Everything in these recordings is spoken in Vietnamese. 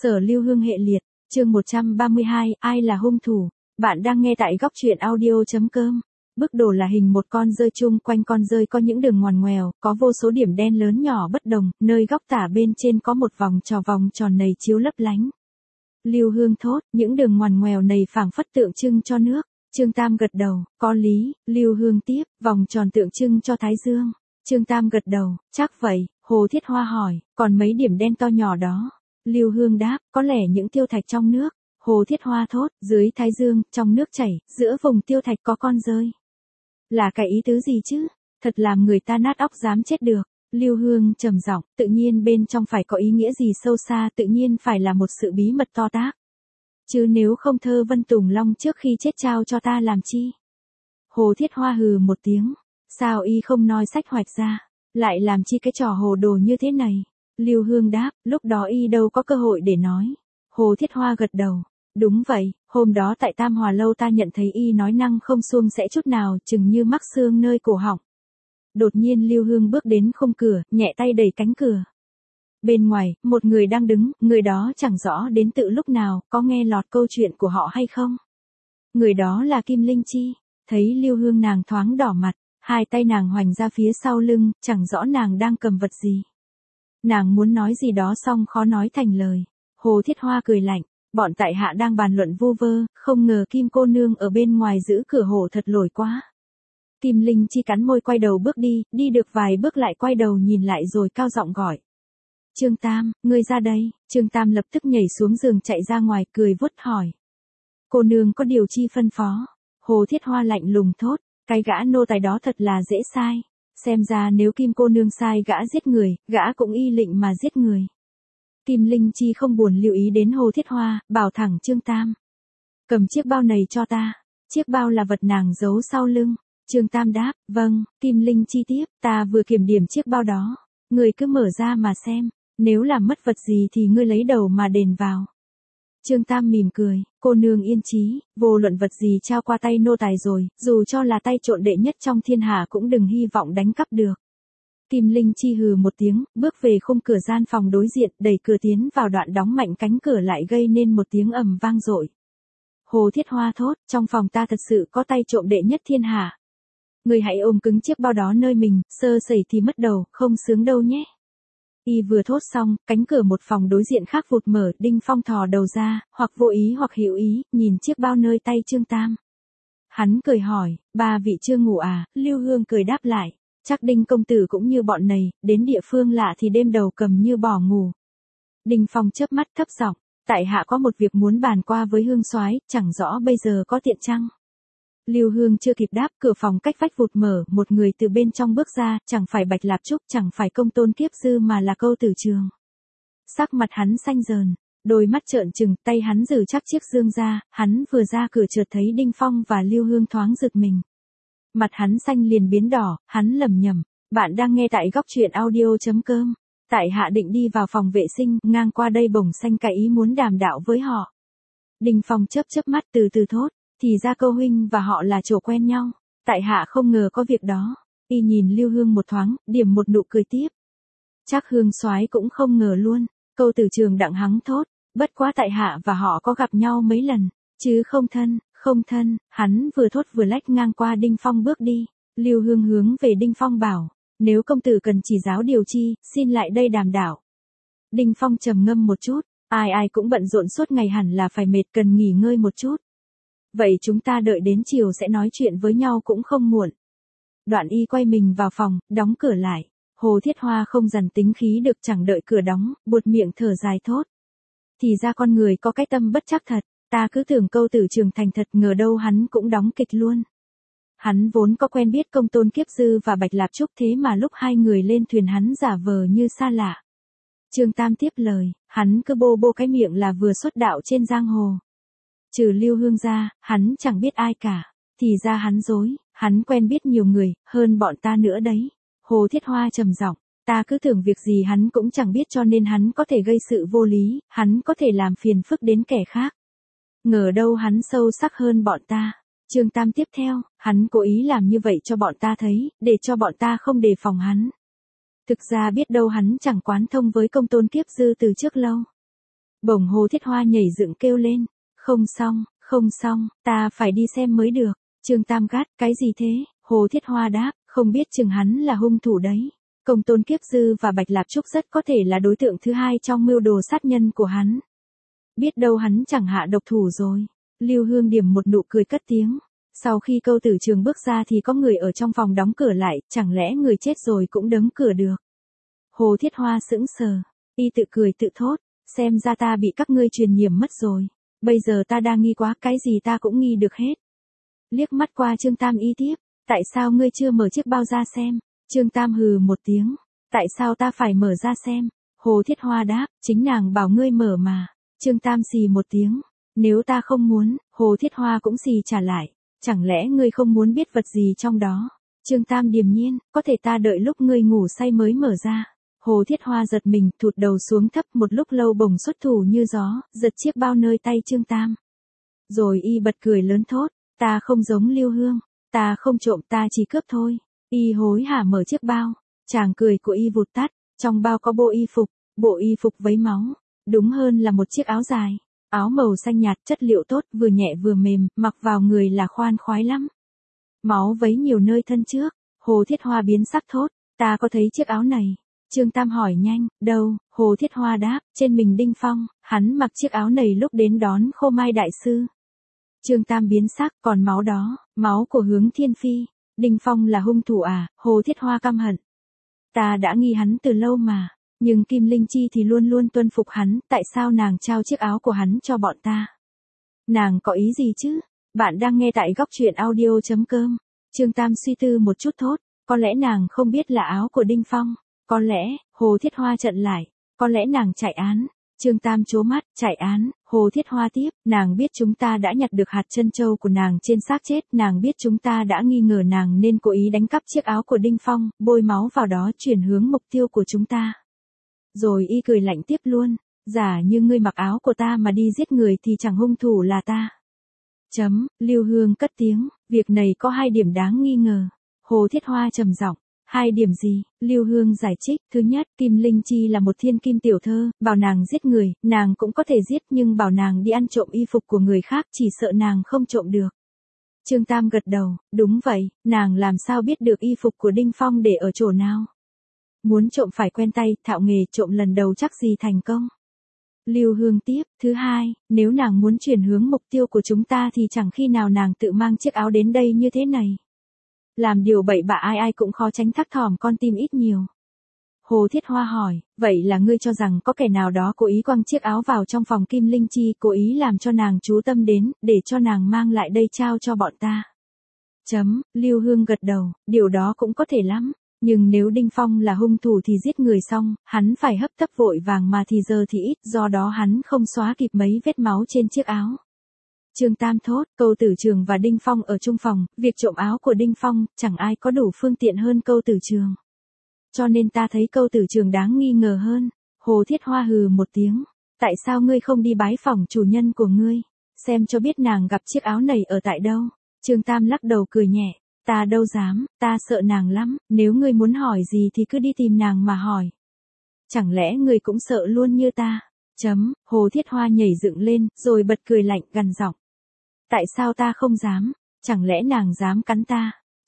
Sở Lưu Hương hệ liệt, chương 132, ai là hung thủ? Bạn đang nghe tại góc truyện audio.com. Bức đồ là hình một con dơi, chung quanh con dơi có những đường ngoằn ngoèo, có vô số điểm đen lớn nhỏ bất đồng, nơi góc tả bên trên có một vòng tròn nầy chiếu lấp lánh. Lưu Hương thốt, những đường ngoằn ngoèo này phảng phất tượng trưng cho nước. Trương Tam gật đầu, có lý. Lưu Hương tiếp, vòng tròn tượng trưng cho Thái Dương. Trương Tam gật đầu, chắc vậy. Hồ Thiết Hoa hỏi, còn mấy điểm đen to nhỏ đó? Lưu Hương đáp, có lẽ những tiêu thạch trong nước. Hồ Thiết Hoa thốt, dưới Thái Dương, trong nước chảy, giữa vùng tiêu thạch có con dơi. Là cái ý tứ gì chứ? Thật làm người ta nát óc dám chết được. Lưu Hương trầm giọng, tự nhiên bên trong phải có ý nghĩa gì sâu xa, tự nhiên phải là một sự bí mật to tát. Chứ nếu không Thơ Vân Tùng Long trước khi chết trao cho ta làm chi? Hồ Thiết Hoa hừ một tiếng, sao y không nói sách hoạch ra, lại làm chi cái trò hồ đồ như thế này? Lưu Hương đáp, lúc đó y đâu có cơ hội để nói. Hồ Thiết Hoa gật đầu, đúng vậy, hôm đó tại Tam Hòa Lâu ta nhận thấy y nói năng không suông sẻ chút nào, chừng như mắc xương nơi cổ họng. Đột nhiên Lưu Hương bước đến khung cửa, nhẹ tay đẩy cánh cửa. Bên ngoài, một người đang đứng, người đó chẳng rõ đến tự lúc nào, có nghe lọt câu chuyện của họ hay không. Người đó là Kim Linh Chi. Thấy Lưu Hương nàng thoáng đỏ mặt, hai tay nàng hoành ra phía sau lưng, chẳng rõ nàng đang cầm vật gì. Nàng muốn nói gì đó xong khó nói thành lời. Hồ Thiết Hoa cười lạnh, bọn tại hạ đang bàn luận vu vơ, không ngờ Kim cô nương ở bên ngoài giữ cửa hổ thật lồi quá. Kim Linh Chi cắn môi quay đầu bước đi được vài bước lại quay đầu nhìn lại rồi cao giọng gọi. Trương Tam, ngươi ra đây. Trương Tam lập tức nhảy xuống giường chạy ra ngoài cười vuốt hỏi. Cô nương có điều chi phân phó? Hồ Thiết Hoa lạnh lùng thốt, cái gã nô tài đó thật là dễ sai. Xem ra nếu Kim cô nương sai gã giết người, gã cũng y lịnh mà giết người. Kim Linh Chi không buồn lưu ý đến Hồ Thiết Hoa, bảo thẳng Trương Tam. Cầm chiếc bao này cho ta. Chiếc bao là vật nàng giấu sau lưng. Trương Tam đáp, vâng. Kim Linh Chi tiếp, ta vừa kiểm điểm chiếc bao đó. Ngươi cứ mở ra mà xem. Nếu làm mất vật gì thì ngươi lấy đầu mà đền vào. Trương Tam mỉm cười, cô nương yên chí, vô luận vật gì trao qua tay nô tài rồi, dù cho là tay trộn đệ nhất trong thiên hạ cũng đừng hy vọng đánh cắp được. Kim Linh Chi hừ một tiếng, bước về khung cửa gian phòng đối diện, đẩy cửa tiến vào đoạn đóng mạnh cánh cửa lại gây nên một tiếng ầm vang dội. Hồ Thiết Hoa thốt, trong phòng ta thật sự có tay trộm đệ nhất thiên hạ. Người hãy ôm cứng chiếc bao đó nơi mình, sơ sẩy thì mất đầu, không sướng đâu nhé. Y vừa thốt xong, cánh cửa một phòng đối diện khác vụt mở, Đinh Phong thò đầu ra, hoặc vô ý hoặc hữu ý, nhìn chiếc bao nơi tay Trương Tam. Hắn cười hỏi, ba vị chưa ngủ à? Lưu Hương cười đáp lại, chắc Đinh công tử cũng như bọn này, đến địa phương lạ thì đêm đầu cầm như bỏ ngủ. Đinh Phong chớp mắt thấp giọng, tại hạ có một việc muốn bàn qua với Hương soái, chẳng rõ bây giờ có tiện chăng? Lưu Hương chưa kịp đáp, cửa phòng cách vách vụt mở, một người từ bên trong bước ra, chẳng phải Bạch Lạp Trúc, chẳng phải Công Tôn Kiếp Dư mà là Câu Tử Trường. Sắc mặt hắn xanh dờn, đôi mắt trợn trừng, tay hắn giở chắc chiếc dương ra, hắn vừa ra cửa chợt thấy Đinh Phong và Lưu Hương thoáng giật mình. Mặt hắn xanh liền biến đỏ, hắn lẩm nhẩm, bạn đang nghe tại góc truyện audio.com. Tại hạ định đi vào phòng vệ sinh, ngang qua đây bỗng xanh cái ý muốn đàm đạo với họ. Đinh Phong chớp mắt từ từ thốt. Thì ra Câu huynh và họ là chỗ quen nhau. Tại hạ không ngờ có việc đó. Y nhìn Lưu Hương một thoáng, điểm một nụ cười tiếp. Chắc Hương soái cũng không ngờ luôn. Câu Tử Trường đặng hắng thốt. Bất quá tại hạ và họ có gặp nhau mấy lần. Chứ không thân. Hắn vừa thốt vừa lách ngang qua Đinh Phong bước đi. Lưu Hương hướng về Đinh Phong bảo. Nếu công tử cần chỉ giáo điều chi, xin lại đây đàm đạo. Đinh Phong trầm ngâm một chút. Ai cũng bận rộn suốt ngày hẳn là phải mệt, cần nghỉ ngơi một chút. Vậy chúng ta đợi đến chiều sẽ nói chuyện với nhau cũng không muộn. Đoạn y quay mình vào phòng, đóng cửa lại. Hồ Thiết Hoa không dằn tính khí được, chẳng đợi cửa đóng, buột miệng thở dài thốt. Thì ra con người có cái tâm bất chắc thật, ta cứ tưởng Câu Tử Trường thành thật, ngờ đâu hắn cũng đóng kịch luôn. Hắn vốn có quen biết Công Tôn Kiếp Dư và Bạch Lạp Trúc, thế mà lúc hai người lên thuyền hắn giả vờ như xa lạ. Trương Tam tiếp lời, hắn cứ bô cái miệng là vừa xuất đạo trên giang hồ. Trừ Lưu Hương ra, hắn chẳng biết ai cả. Thì ra hắn dối, hắn quen biết nhiều người, hơn bọn ta nữa đấy. Hồ Thiết Hoa trầm giọng, ta cứ tưởng việc gì hắn cũng chẳng biết cho nên hắn có thể gây sự vô lý, hắn có thể làm phiền phức đến kẻ khác. Ngờ đâu hắn sâu sắc hơn bọn ta. Trương Tam tiếp theo, hắn cố ý làm như vậy cho bọn ta thấy, để cho bọn ta không đề phòng hắn. Thực ra biết đâu hắn chẳng quán thông với Công Tôn Kiếp Dư từ trước lâu. Bỗng Hồ Thiết Hoa nhảy dựng kêu lên. Không xong, ta phải đi xem mới được. Trương Tam gắt, cái gì thế? Hồ Thiết Hoa đáp, không biết chừng hắn là hung thủ đấy. Công Tôn Kiếp Dư và Bạch Lạp Trúc rất có thể là đối tượng thứ hai trong mưu đồ sát nhân của hắn. Biết đâu hắn chẳng hạ độc thủ rồi. Lưu Hương điểm một nụ cười cất tiếng. Sau khi Câu Tử Trường bước ra thì có người ở trong phòng đóng cửa lại, chẳng lẽ người chết rồi cũng đóng cửa được. Hồ Thiết Hoa sững sờ, y tự cười tự thốt, xem ra ta bị các ngươi truyền nhiễm mất rồi. Bây giờ ta đang nghi quá, cái gì ta cũng nghi được hết. Liếc mắt qua Trương Tam y tiếp, tại sao ngươi chưa mở chiếc bao ra xem? Trương Tam hừ một tiếng, tại sao ta phải mở ra xem? Hồ Thiết Hoa đáp, chính nàng bảo ngươi mở mà. Trương Tam xì một tiếng, nếu ta không muốn, Hồ Thiết Hoa cũng xì trả lại, chẳng lẽ ngươi không muốn biết vật gì trong đó? Trương Tam điềm nhiên, có thể ta đợi lúc ngươi ngủ say mới mở ra. Hồ Thiết Hoa giật mình, thụt đầu xuống thấp, một lúc lâu bỗng xuất thủ như gió, giật chiếc bao nơi tay Trương Tam. Rồi y bật cười lớn thốt, ta không giống Lưu Hương, ta không trộm, ta chỉ cướp thôi. Y hối hả mở chiếc bao, chàng cười của y vụt tắt, trong bao có bộ y phục vấy máu, đúng hơn là một chiếc áo dài, áo màu xanh nhạt, chất liệu tốt, vừa nhẹ vừa mềm, mặc vào người là khoan khoái lắm. Máu vấy nhiều nơi thân trước, Hồ Thiết Hoa biến sắc thốt, ta có thấy chiếc áo này. Trương Tam hỏi nhanh, đâu? Hồ Thiết Hoa đáp, trên mình Đinh Phong, hắn mặc chiếc áo này lúc đến đón Khô Mai đại sư. Trương Tam biến sắc, còn máu đó, máu của Hướng Thiên Phi, Đinh Phong là hung thủ à? Hồ Thiết Hoa căm hận. Ta đã nghi hắn từ lâu mà, nhưng Kim Linh Chi thì luôn luôn tuân phục hắn, tại sao nàng trao chiếc áo của hắn cho bọn ta? Nàng có ý gì chứ? Bạn đang nghe tại góc truyện audio.com. Trương Tam suy tư một chút thốt, có lẽ nàng không biết là áo của Đinh Phong. Có lẽ, Hồ Thiết Hoa chặn lại, có lẽ nàng chạy án. Trương Tam trố mắt, chạy án. Hồ Thiết Hoa tiếp, nàng biết chúng ta đã nhặt được hạt trân châu của nàng trên xác chết, nàng biết chúng ta đã nghi ngờ nàng nên cố ý đánh cắp chiếc áo của Đinh Phong, bôi máu vào đó chuyển hướng mục tiêu của chúng ta. Rồi y cười lạnh tiếp luôn, giả như ngươi mặc áo của ta mà đi giết người thì chẳng hung thủ là ta. Lưu Hương cất tiếng, việc này có 2 điểm đáng nghi ngờ. Hồ Thiết Hoa trầm giọng, 2 điểm gì? Lưu Hương giải thích, thứ nhất, Kim Linh Chi là một thiên kim tiểu thơ, bảo nàng giết người, nàng cũng có thể giết, nhưng bảo nàng đi ăn trộm y phục của người khác chỉ sợ nàng không trộm được. Trương Tam gật đầu, đúng vậy, nàng làm sao biết được y phục của Đinh Phong để ở chỗ nào? Muốn trộm phải quen tay, thạo nghề, trộm lần đầu chắc gì thành công. Lưu Hương tiếp, thứ hai, nếu nàng muốn chuyển hướng mục tiêu của chúng ta thì chẳng khi nào nàng tự mang chiếc áo đến đây như thế này. Làm điều bậy bạ ai cũng khó tránh thắc thỏm con tim ít nhiều. Hồ Thiết Hoa hỏi, vậy là ngươi cho rằng có kẻ nào đó cố ý quăng chiếc áo vào trong phòng Kim Linh Chi, cố ý làm cho nàng chú tâm đến, để cho nàng mang lại đây trao cho bọn ta. Lưu Hương gật đầu, điều đó cũng có thể lắm. Nhưng nếu Đinh Phong là hung thủ thì giết người xong, hắn phải hấp tấp vội vàng mà thì giờ thì ít, do đó hắn không xóa kịp mấy vết máu trên chiếc áo. Trương Tam thốt, Câu Tử Trường và Đinh Phong ở chung phòng, việc trộm áo của Đinh Phong, chẳng ai có đủ phương tiện hơn Câu Tử Trường. Cho nên ta thấy Câu Tử Trường đáng nghi ngờ hơn. Hồ Thiết Hoa hừ một tiếng, tại sao ngươi không đi bái phỏng chủ nhân của ngươi, xem cho biết nàng gặp chiếc áo này ở tại đâu? Trương Tam lắc đầu cười nhẹ, ta đâu dám, ta sợ nàng lắm, nếu ngươi muốn hỏi gì thì cứ đi tìm nàng mà hỏi. Chẳng lẽ ngươi cũng sợ luôn như ta? Hồ Thiết Hoa nhảy dựng lên, rồi bật cười lạnh, gằn giọng. Tại sao ta không dám? Chẳng lẽ nàng dám cắn ta?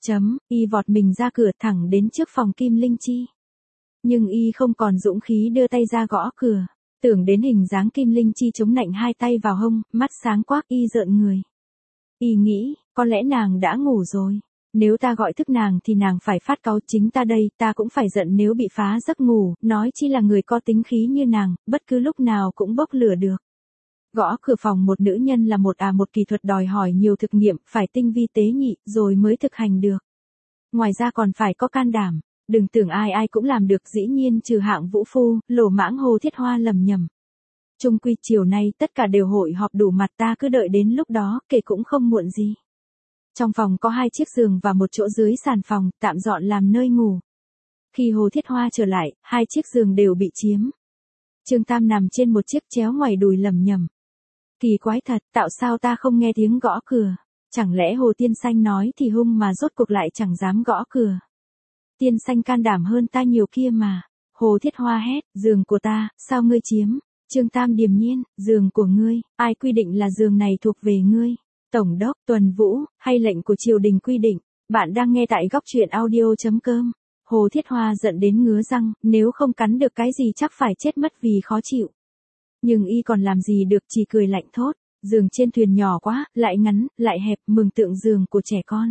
Y vọt mình ra cửa thẳng đến trước phòng Kim Linh Chi. Nhưng y không còn dũng khí đưa tay ra gõ cửa. Tưởng đến hình dáng Kim Linh Chi chống nạnh 2 tay vào hông, mắt sáng quắc, y rợn người. Y nghĩ, có lẽ nàng đã ngủ rồi. Nếu ta gọi thức nàng thì nàng phải phát cáu, chính ta đây, ta cũng phải giận nếu bị phá giấc ngủ, nói chi là người có tính khí như nàng, bất cứ lúc nào cũng bốc lửa được. Gõ cửa phòng một nữ nhân là một kỹ thuật đòi hỏi nhiều thực nghiệm, phải tinh vi tế nhị, rồi mới thực hành được. Ngoài ra còn phải có can đảm, đừng tưởng ai cũng làm được, dĩ nhiên trừ hạng vũ phu, lỗ mãng. Hồ Thiết Hoa lầm nhầm. Chung quy chiều nay tất cả đều hội họp đủ mặt, ta cứ đợi đến lúc đó, kể cũng không muộn gì. Trong phòng có 2 chiếc giường và một chỗ dưới sàn phòng, tạm dọn làm nơi ngủ. Khi Hồ Thiết Hoa trở lại, 2 chiếc giường đều bị chiếm. Trương Tam nằm trên một chiếc chéo ngoài đùi lẩm nhẩm. Kỳ quái thật, tạo sao ta không nghe tiếng gõ cửa? Chẳng lẽ Hồ Tiên Xanh nói thì hung mà rốt cuộc lại chẳng dám gõ cửa? Tiên Xanh can đảm hơn ta nhiều kia mà. Hồ Thiết Hoa hét, giường của ta, sao ngươi chiếm? Trương Tam điềm nhiên, giường của ngươi, ai quy định là giường này thuộc về ngươi? Tổng đốc, Tuần Vũ, hay lệnh của triều đình quy định? Bạn đang nghe tại góc truyện audio.com. Hồ Thiết Hoa giận đến ngứa răng, nếu không cắn được cái gì chắc phải chết mất vì khó chịu. Nhưng y còn làm gì được, chỉ cười lạnh thốt. Giường trên thuyền nhỏ quá, lại ngắn, lại hẹp, mường tượng giường của trẻ con.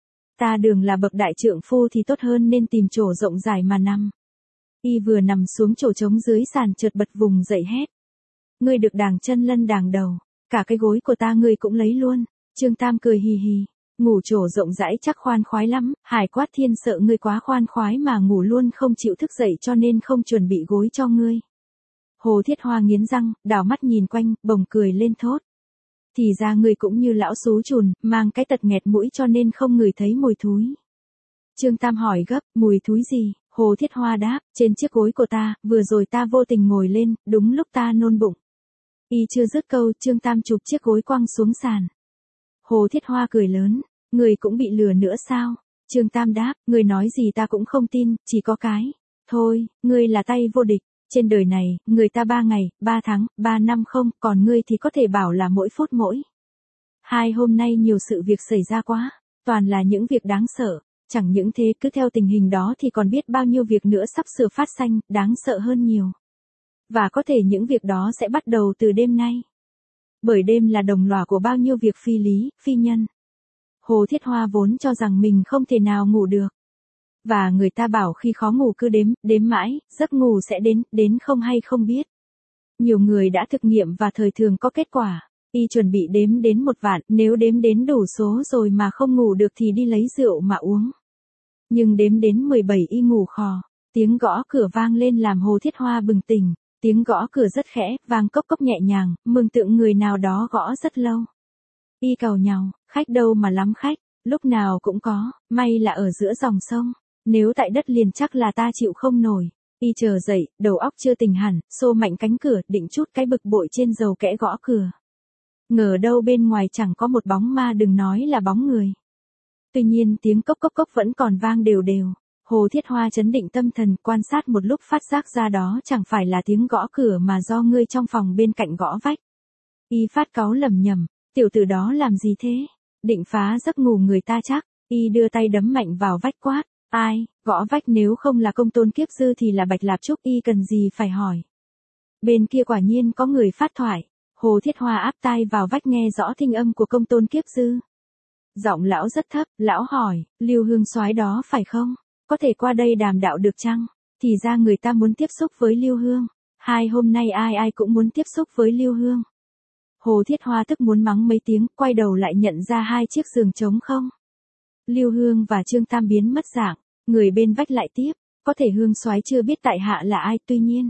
Ta đường là bậc đại trượng phu thì tốt hơn nên tìm chỗ rộng rãi mà nằm. Y vừa nằm xuống chỗ trống dưới sàn chợt bật vùng dậy hét. Ngươi được đàng chân lân đàng đầu, cả cái gối của ta ngươi cũng lấy luôn. Trương Tam cười hì hì, ngủ chỗ rộng rãi chắc khoan khoái lắm, Hải Quát Thiên sợ ngươi quá khoan khoái mà ngủ luôn không chịu thức dậy cho nên không chuẩn bị gối cho ngươi. Hồ Thiết Hoa nghiến răng, đảo mắt nhìn quanh, bỗng cười lên thốt. Thì ra ngươi cũng như lão xú chùn, mang cái tật nghẹt mũi cho nên không ngửi thấy mùi thúi. Trương Tam hỏi gấp, mùi thúi gì? Hồ Thiết Hoa đáp, trên chiếc gối của ta, vừa rồi ta vô tình ngồi lên, đúng lúc ta nôn bụng. Y chưa dứt câu, Trương Tam chụp chiếc gối quăng xuống sàn. Hồ Thiết Hoa cười lớn, người cũng bị lừa nữa sao? Trương Tam đáp, người nói gì ta cũng không tin, chỉ có cái. Thôi, ngươi là tay vô địch. Trên đời này, người ta 3 ngày, 3 tháng, 3 năm không, còn ngươi thì có thể bảo là mỗi phút mỗi. Hai hôm nay nhiều sự việc xảy ra quá, toàn là những việc đáng sợ, chẳng những thế cứ theo tình hình đó thì còn biết bao nhiêu việc nữa sắp sửa phát sinh, đáng sợ hơn nhiều. Và có thể những việc đó sẽ bắt đầu từ đêm nay. Bởi đêm là đồng lòa của bao nhiêu việc phi lý, phi nhân. Hồ Thiết Hoa vốn cho rằng mình không thể nào ngủ được. Và người ta bảo khi khó ngủ cứ đếm mãi, giấc ngủ sẽ đến không hay không biết. Nhiều người đã thực nghiệm và thời thường có kết quả. Y chuẩn bị đếm đến 1 vạn, nếu đếm đến đủ số rồi mà không ngủ được thì đi lấy rượu mà uống. Nhưng đếm đến 17 y ngủ khò. Tiếng gõ cửa vang lên làm Hồ Thiết Hoa bừng tỉnh. Tiếng gõ cửa rất khẽ, vang cốc cốc nhẹ nhàng, mường tượng người nào đó gõ rất lâu. Y càu nhàu, khách đâu mà lắm khách, lúc nào cũng có, may là ở giữa dòng sông. Nếu tại đất liền chắc là ta chịu không nổi. Y chờ dậy, đầu óc chưa tỉnh hẳn, xô mạnh cánh cửa, định chút cái bực bội trên dầu kẽ gõ cửa. Ngờ đâu bên ngoài chẳng có một bóng ma, đừng nói là bóng người. Tuy nhiên tiếng cốc cốc cốc vẫn còn vang đều đều. Hồ Thiết Hoa trấn định tâm thần, quan sát một lúc phát giác ra đó chẳng phải là tiếng gõ cửa mà do người trong phòng bên cạnh gõ vách. Y phát cáu lầm nhầm, tiểu tử đó làm gì thế? Định phá giấc ngủ người ta chắc. Y đưa tay đấm mạnh vào vách quát. Ai, gõ vách nếu không là Công Tôn Kiếp Dư thì là Bạch Lạp Trúc, y cần gì phải hỏi. Bên kia quả nhiên có người phát thoại. Hồ Thiết Hoa áp tai vào vách nghe rõ thinh âm của Công Tôn Kiếp Dư. Giọng lão rất thấp, lão hỏi, Lưu Hương soái đó phải không? Có thể qua đây đàm đạo được chăng? Thì ra người ta muốn tiếp xúc với Lưu Hương. 2 hôm nay ai ai cũng muốn tiếp xúc với Lưu Hương. Hồ Thiết Hoa tức muốn mắng mấy tiếng, quay đầu lại nhận ra 2 chiếc giường trống không. Lưu Hương và Trương Tam biến mất dạng. Người bên vách lại tiếp, có thể Hương soái chưa biết tại hạ là ai, tuy nhiên.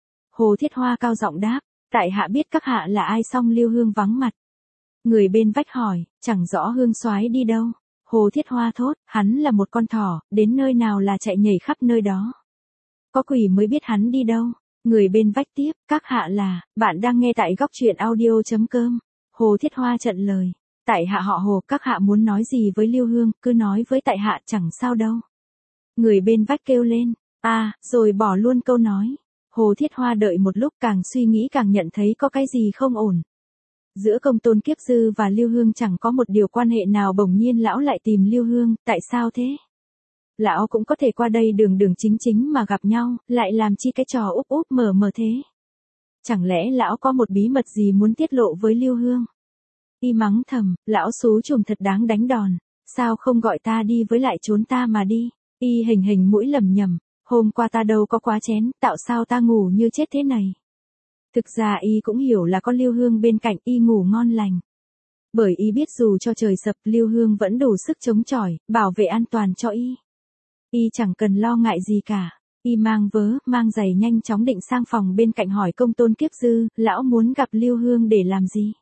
Hồ Thiết Hoa cao giọng đáp, tại hạ biết các hạ là ai, song Lưu Hương vắng mặt. Người bên vách hỏi, chẳng rõ Hương soái đi đâu. Hồ Thiết Hoa thốt, hắn là một con thỏ, đến nơi nào là chạy nhảy khắp nơi đó. Có quỷ mới biết hắn đi đâu. Người bên vách tiếp, các hạ là, bạn đang nghe tại góc truyện audio.com. Hồ Thiết Hoa trận lời, tại hạ họ Hồ, các hạ muốn nói gì với Lưu Hương, cứ nói với tại hạ chẳng sao đâu. Người bên vách kêu lên, rồi bỏ luôn câu nói. Hồ Thiết Hoa đợi một lúc, càng suy nghĩ càng nhận thấy có cái gì không ổn. Giữa Công Tôn Kiếp Dư và Lưu Hương chẳng có một điều quan hệ nào, bỗng nhiên lão lại tìm Lưu Hương, tại sao thế? Lão cũng có thể qua đây đường đường chính chính mà gặp nhau, lại làm chi cái trò úp úp mở mở thế? Chẳng lẽ lão có một bí mật gì muốn tiết lộ với Lưu Hương? Y mắng thầm, lão xú trùm thật đáng đánh đòn, sao không gọi ta đi với lại trốn ta mà đi? Y hình mũi lẩm nhẩm, hôm qua ta đâu có quá chén, tạo sao ta ngủ như chết thế này? Thực ra y cũng hiểu là có Lưu Hương bên cạnh, y ngủ ngon lành. Bởi y biết dù cho trời sập, Lưu Hương vẫn đủ sức chống chọi, bảo vệ an toàn cho y. Y chẳng cần lo ngại gì cả. Y mang vớ, mang giày nhanh chóng định sang phòng bên cạnh hỏi Công Tôn Kiếp Dư, lão muốn gặp Lưu Hương để làm gì?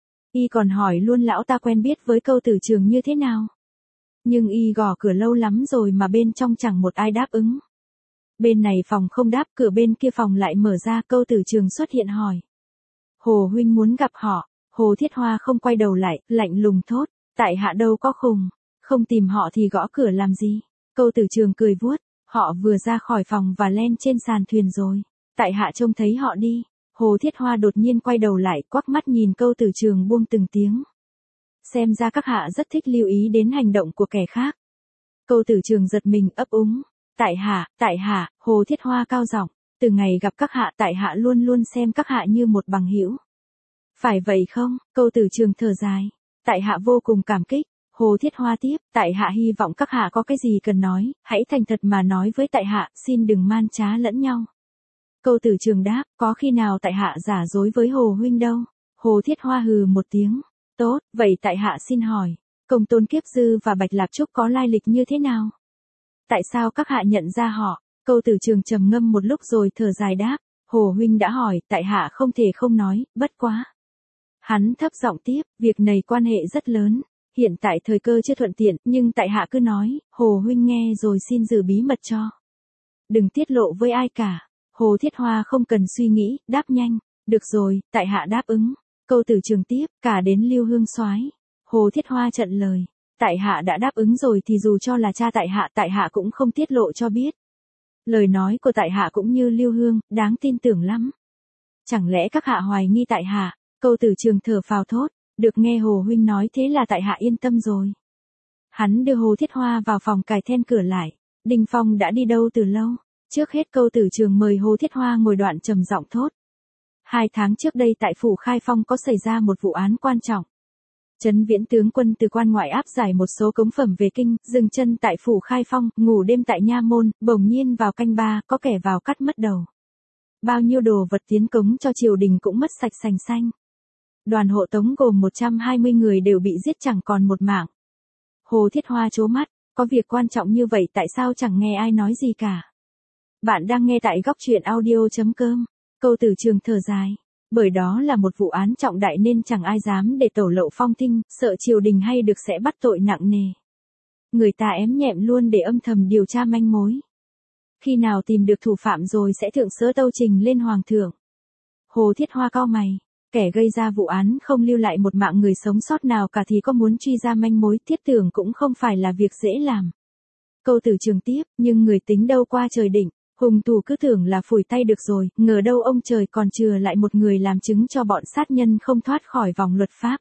Y còn hỏi luôn lão ta quen biết với Câu Tử Trường như thế nào? Nhưng y gõ cửa lâu lắm rồi mà bên trong chẳng một ai đáp ứng. Bên này phòng không đáp, cửa bên kia phòng lại mở ra, Câu Tử Trường xuất hiện hỏi. Hồ huynh muốn gặp họ. Hồ Thiết Hoa không quay đầu lại, lạnh lùng thốt, tại hạ đâu có khùng, không tìm họ thì gõ cửa làm gì? Câu Tử Trường cười vuốt, họ vừa ra khỏi phòng và len trên sàn thuyền rồi. Tại hạ trông thấy họ đi. Hồ Thiết Hoa đột nhiên quay đầu lại, quắc mắt nhìn Câu Tử Trường buông từng tiếng. Xem ra các hạ rất thích lưu ý đến hành động của kẻ khác. Câu Tử Trường giật mình ấp úng. Tại hạ, Hồ Thiết Hoa cao giọng, từ ngày gặp các hạ tại hạ luôn luôn xem các hạ như một bằng hữu. Phải vậy không? Câu Tử Trường thở dài. Tại hạ vô cùng cảm kích. Hồ Thiết Hoa tiếp, tại hạ hy vọng các hạ có cái gì cần nói, hãy thành thật mà nói với tại hạ, xin đừng man trá lẫn nhau. Câu Tử Trường đáp, có khi nào tại hạ giả dối với Hồ huynh đâu. Hồ Thiết Hoa hừ một tiếng. Tốt, vậy tại hạ xin hỏi, Công Tôn Kiếp Dư và Bạch Lạp Trúc có lai lịch như thế nào? Tại sao các hạ nhận ra họ? Câu Tử Trường trầm ngâm một lúc rồi thở dài đáp, Hồ huynh đã hỏi, tại hạ không thể không nói, bất quá. Hắn thấp giọng tiếp, việc này quan hệ rất lớn, hiện tại thời cơ chưa thuận tiện, nhưng tại hạ cứ nói, Hồ huynh nghe rồi xin giữ bí mật cho. Đừng tiết lộ với ai cả. Hồ Thiết Hoa không cần suy nghĩ, đáp nhanh, được rồi, tại hạ đáp ứng. Câu Tử Trường tiếp, cả đến Lưu Hương soái. Hồ Thiết Hoa chặn lời, tại hạ đã đáp ứng rồi thì dù cho là cha tại hạ cũng không tiết lộ cho biết. Lời nói của tại hạ cũng như Lưu Hương, đáng tin tưởng lắm. Chẳng lẽ các hạ hoài nghi tại hạ? Câu Tử Trường thở phào thốt, được nghe Hồ huynh nói thế là tại hạ yên tâm rồi. Hắn đưa Hồ Thiết Hoa vào phòng cài then cửa lại. Đinh Phong đã đi đâu từ lâu. Trước hết Câu Tử Trường mời Hồ Thiết Hoa ngồi đoạn trầm giọng thốt. 2 tháng trước đây tại phủ Khai Phong có xảy ra một vụ án quan trọng. Trấn Viễn tướng quân từ quan ngoại áp giải một số cống phẩm về kinh, dừng chân tại phủ Khai Phong, ngủ đêm tại nha môn, bỗng nhiên vào canh 3, có kẻ vào cắt mất đầu. Bao nhiêu đồ vật tiến cống cho triều đình cũng mất sạch sành xanh. Đoàn hộ tống gồm 120 người đều bị giết chẳng còn một mảng. Hồ Thiết Hoa trố mắt, có việc quan trọng như vậy tại sao chẳng nghe ai nói gì cả. Bạn đang nghe tại góc truyện audio.com. Câu Tử Trường thở dài. Bởi đó là một vụ án trọng đại nên chẳng ai dám để tẩu lộ phong tin, sợ triều đình hay được sẽ bắt tội nặng nề. Người ta ém nhẹm luôn để âm thầm điều tra manh mối. Khi nào tìm được thủ phạm rồi sẽ thượng sớ tâu trình lên hoàng thượng. Hồ Thiết Hoa cau mày. Kẻ gây ra vụ án không lưu lại một mạng người sống sót nào cả thì có muốn truy ra manh mối thiết tưởng cũng không phải là việc dễ làm. Câu Tử Trường tiếp, nhưng người tính đâu qua trời định. Hung thủ cứ tưởng là phủi tay được rồi, ngờ đâu ông trời còn chừa lại một người làm chứng cho bọn sát nhân không thoát khỏi vòng luật pháp.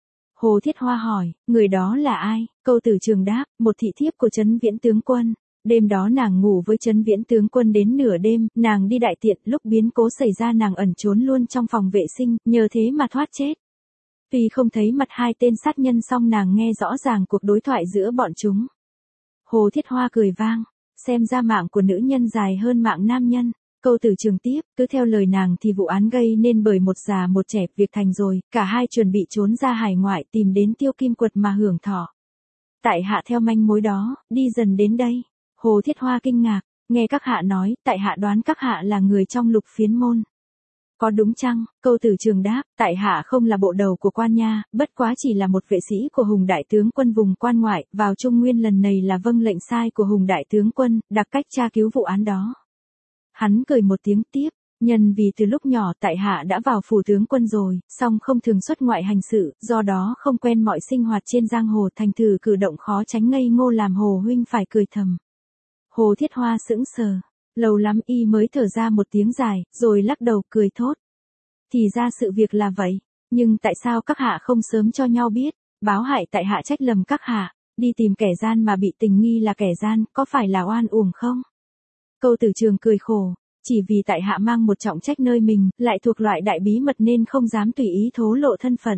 Hồ Thiết Hoa hỏi, người đó là ai? Câu Tử Trường đáp, một thị thiếp của Trấn Viễn tướng quân. Đêm đó nàng ngủ với Trấn Viễn tướng quân đến nửa đêm, nàng đi đại tiện, lúc biến cố xảy ra nàng ẩn trốn luôn trong phòng vệ sinh, nhờ thế mà thoát chết. Tuy không thấy mặt hai tên sát nhân song nàng nghe rõ ràng cuộc đối thoại giữa bọn chúng. Hồ Thiết Hoa cười vang. Xem ra mạng của nữ nhân dài hơn mạng nam nhân. Câu Tử Trường tiếp, cứ theo lời nàng thì vụ án gây nên bởi một già một trẻ, việc thành rồi, cả hai chuẩn bị trốn ra hải ngoại tìm đến Tiêu Kim Quật mà hưởng thọ. Tại hạ theo manh mối đó, đi dần đến đây. Hồ Thiết Hoa kinh ngạc, nghe các hạ nói, tại hạ đoán các hạ là người trong Lục Phiến môn. Có đúng chăng? Câu Tử Trường đáp, tại hạ không là bộ đầu của quan nha, bất quá chỉ là một vệ sĩ của Hùng đại tướng quân vùng quan ngoại, vào Trung Nguyên lần này là vâng lệnh sai của Hùng đại tướng quân, đặc cách tra cứu vụ án đó. Hắn cười một tiếng tiếp, nhân vì từ lúc nhỏ tại hạ đã vào phủ tướng quân rồi, song không thường xuất ngoại hành sự, do đó không quen mọi sinh hoạt trên giang hồ, thành thử cử động khó tránh ngây ngô làm Hồ huynh phải cười thầm. Hồ Thiết Hoa sững sờ. Lâu lắm y mới thở ra một tiếng dài, rồi lắc đầu cười thốt. Thì ra sự việc là vậy, nhưng tại sao các hạ không sớm cho nhau biết, báo hại tại hạ trách lầm các hạ, đi tìm kẻ gian mà bị tình nghi là kẻ gian, có phải là oan uổng không? Câu Tử Trường cười khổ, chỉ vì tại hạ mang một trọng trách nơi mình, lại thuộc loại đại bí mật nên không dám tùy ý thố lộ thân phận.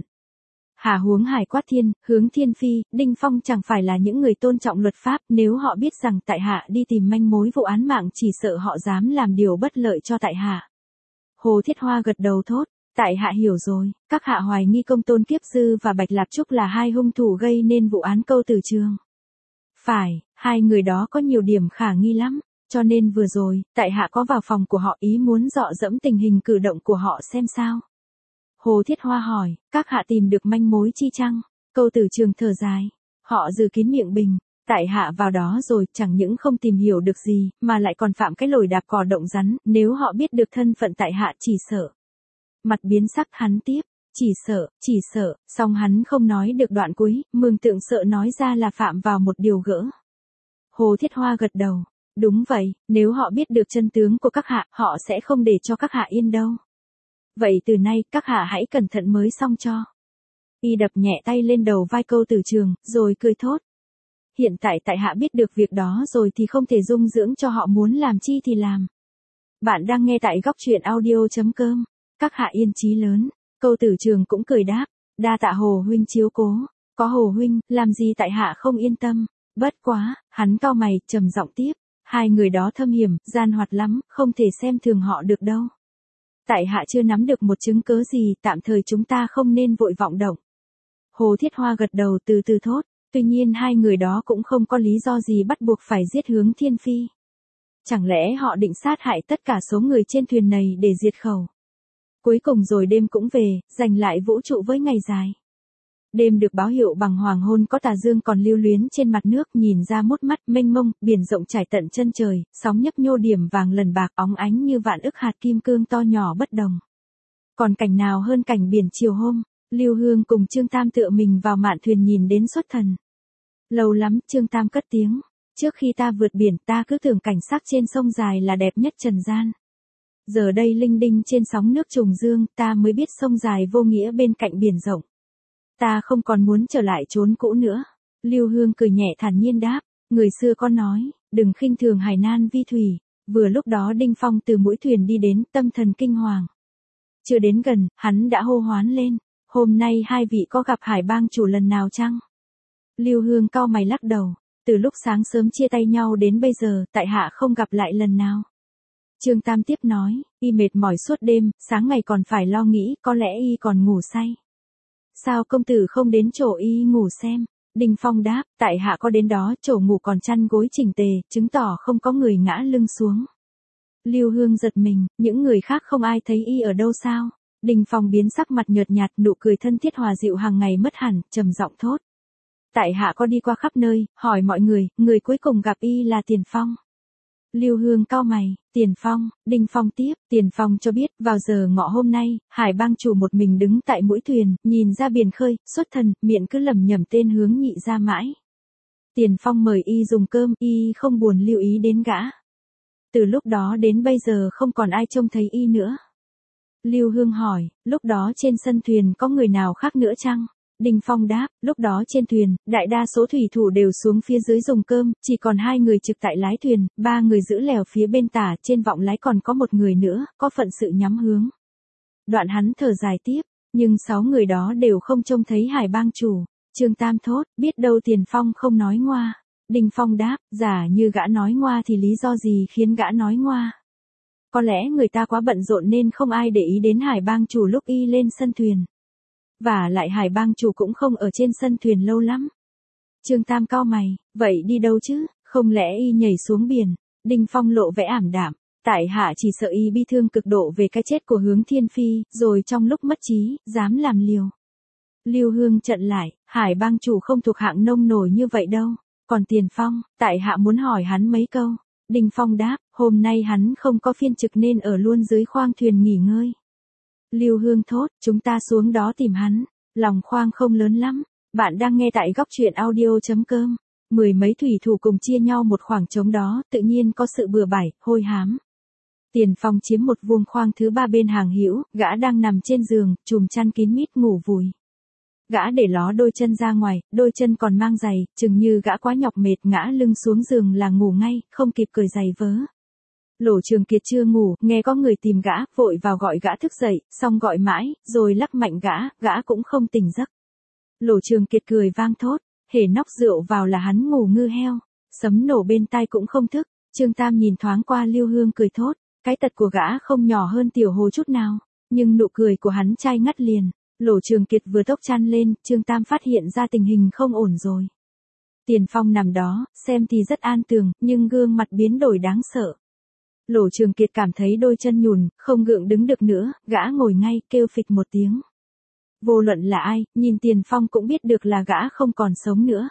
Hà huống Hải Quát Thiên, Hướng Thiên Phi, Đinh Phong chẳng phải là những người tôn trọng luật pháp, nếu họ biết rằng tại hạ đi tìm manh mối vụ án mạng chỉ sợ họ dám làm điều bất lợi cho tại hạ. Hồ Thiết Hoa gật đầu thốt, tại hạ hiểu rồi, các hạ hoài nghi Công Tôn Kiếp Dư và Bạch Lạp Trúc là hai hung thủ gây nên vụ án Câu Tử Trường. Phải, hai người đó có nhiều điểm khả nghi lắm, cho nên vừa rồi, tại hạ có vào phòng của họ ý muốn dọ dẫm tình hình cử động của họ xem sao. Hồ Thiết Hoa hỏi, các hạ tìm được manh mối chi chăng? Câu Tử Trường thở dài, họ giữ kín miệng bình, tại hạ vào đó rồi chẳng những không tìm hiểu được gì, mà lại còn phạm cái lồi đạp cỏ động rắn, nếu họ biết được thân phận tại hạ chỉ sợ. Mặt biến sắc hắn tiếp, chỉ sợ, song hắn không nói được đoạn cuối, mường tượng sợ nói ra là phạm vào một điều gỡ. Hồ Thiết Hoa gật đầu, đúng vậy, nếu họ biết được chân tướng của các hạ, họ sẽ không để cho các hạ yên đâu. Vậy từ nay, các hạ hãy cẩn thận mới xong cho. Y đập nhẹ tay lên đầu vai Câu Tử Trường, rồi cười thốt. Hiện tại tại hạ biết được việc đó rồi thì không thể dung dưỡng cho họ muốn làm chi thì làm. Bạn đang nghe tại góc truyện audio.com. Các hạ yên chí lớn. Câu Tử Trường cũng cười đáp. Đa tạ Hồ huynh chiếu cố. Có Hồ huynh, làm gì tại hạ không yên tâm. Bất quá, hắn cau mày, trầm giọng tiếp. Hai người đó thâm hiểm, gian hoạt lắm, không thể xem thường họ được đâu. Tại hạ chưa nắm được một chứng cớ gì, tạm thời chúng ta không nên vội vọng động. Hồ Thiết Hoa gật đầu từ từ thốt. Tuy nhiên hai người đó cũng không có lý do gì bắt buộc phải giết Hướng Thiên Phi. Chẳng lẽ họ định sát hại tất cả số người trên thuyền này để diệt khẩu. Cuối cùng rồi đêm cũng về, giành lại vũ trụ với ngày dài. Đêm được báo hiệu bằng hoàng hôn có tà dương còn lưu luyến trên mặt nước nhìn ra mốt mắt mênh mông, biển rộng trải tận chân trời, sóng nhấp nhô điểm vàng lần bạc óng ánh như vạn ức hạt kim cương to nhỏ bất đồng. Còn cảnh nào hơn cảnh biển chiều hôm, Lưu Hương cùng Trương Tam tựa mình vào mạn thuyền nhìn đến xuất thần. Lâu lắm, Trương Tam cất tiếng. Trước khi ta vượt biển ta cứ tưởng cảnh sắc trên sông dài là đẹp nhất trần gian. Giờ đây linh đinh trên sóng nước trùng dương ta mới biết sông dài vô nghĩa bên cạnh biển rộng. Ta không còn muốn trở lại chốn cũ nữa. Lưu Hương cười nhẹ thản nhiên đáp. Người xưa có nói, đừng khinh thường hải nan vi thủy. Vừa lúc đó Đinh Phong từ mũi thuyền đi đến tâm thần kinh hoàng. Chưa đến gần, hắn đã hô hoán lên. Hôm nay hai vị có gặp Hải Bang chủ lần nào chăng? Lưu Hương cau mày lắc đầu. Từ lúc sáng sớm chia tay nhau đến bây giờ, tại hạ không gặp lại lần nào. Trương Tam tiếp nói, y mệt mỏi suốt đêm, sáng ngày còn phải lo nghĩ, có lẽ y còn ngủ say. Sao công tử không đến chỗ y ngủ xem? Đinh Phong đáp, tại hạ có đến đó, chỗ ngủ còn chăn gối chỉnh tề, chứng tỏ không có người ngã lưng xuống. Lưu Hương giật mình, những người khác không ai thấy y ở đâu sao? Đinh Phong biến sắc mặt nhợt nhạt, nụ cười thân thiết hòa dịu hàng ngày mất hẳn, trầm giọng thốt. Tại hạ có đi qua khắp nơi, hỏi mọi người, người cuối cùng gặp y là Tiền Phong. Lưu Hương cau mày, Tiền Phong, Đinh Phong tiếp, Tiền Phong cho biết, vào giờ ngọ hôm nay, Hải Bang chủ một mình đứng tại mũi thuyền, nhìn ra biển khơi, xuất thần, miệng cứ lẩm nhẩm tên Hướng Nhị ra mãi. Tiền Phong mời y dùng cơm, y không buồn lưu ý đến gã. Từ lúc đó đến bây giờ không còn ai trông thấy y nữa. Lưu Hương hỏi, lúc đó trên sân thuyền có người nào khác nữa chăng? Đinh Phong đáp, lúc đó trên thuyền, đại đa số thủy thủ đều xuống phía dưới dùng cơm, chỉ còn 2 người trực tại lái thuyền, 3 người giữ lèo phía bên tả, trên vọng lái còn có 1 người nữa, có phận sự nhắm hướng. Đoạn hắn thở dài tiếp, nhưng 6 người đó đều không trông thấy Hải Bang chủ. Trương Tam thốt, biết đâu Tiền Phong không nói ngoa. Đinh Phong đáp, giả như gã nói ngoa thì lý do gì khiến gã nói ngoa? Có lẽ người ta quá bận rộn nên không ai để ý đến Hải Bang chủ lúc y lên sân thuyền. Và lại Hải Bang chủ cũng không ở trên sân thuyền lâu lắm. Trương Tam cau mày, vậy đi đâu chứ, không lẽ y nhảy xuống biển? Đinh Phong lộ vẻ ảm đạm, tại hạ chỉ sợ y bi thương cực độ về cái chết của Hướng Thiên Phi, rồi trong lúc mất trí, dám làm liều. Lưu Hương chặn lại, Hải Bang chủ không thuộc hạng nông nổi như vậy đâu. Còn Tiền Phong, tại hạ muốn hỏi hắn mấy câu. Đinh Phong đáp, hôm nay hắn không có phiên trực nên ở luôn dưới khoang thuyền nghỉ ngơi. Lưu Hương thốt, chúng ta xuống đó tìm hắn. Lòng khoang không lớn lắm. Bạn đang nghe tại góc truyện audio.com. 10 mấy thủy thủ cùng chia nhau một khoảng trống đó, tự nhiên có sự bừa bãi, hôi hám. Tiền Phong chiếm một vuông khoang thứ 3 bên hàng hữu, gã đang nằm trên giường, chùm chăn kín mít ngủ vùi. Gã để ló đôi chân ra ngoài, đôi chân còn mang giày, chừng như gã quá nhọc mệt ngã lưng xuống giường là ngủ ngay, không kịp cởi giày vớ. Lỗ Trường Kiệt chưa ngủ, nghe có người tìm gã, vội vào gọi gã thức dậy, xong gọi mãi, rồi lắc mạnh gã cũng không tỉnh giấc. Lỗ Trường Kiệt cười vang thốt, hễ nóc rượu vào là hắn ngủ ngư heo, sấm nổ bên tai cũng không thức. Trương Tam nhìn thoáng qua Lưu Hương cười thốt, cái tật của gã không nhỏ hơn Tiểu Hồ chút nào, nhưng nụ cười của hắn chai ngắt liền. Lỗ Trường Kiệt vừa tốc chăn lên, Trương Tam phát hiện ra tình hình không ổn rồi. Tiền Phong nằm đó, xem thì rất an tường, nhưng gương mặt biến đổi đáng sợ. Lỗ Trường Kiệt cảm thấy đôi chân nhùn, không gượng đứng được nữa, gã ngồi ngay, kêu phịch một tiếng. Vô luận là ai, nhìn Tiền Phong cũng biết được là gã không còn sống nữa.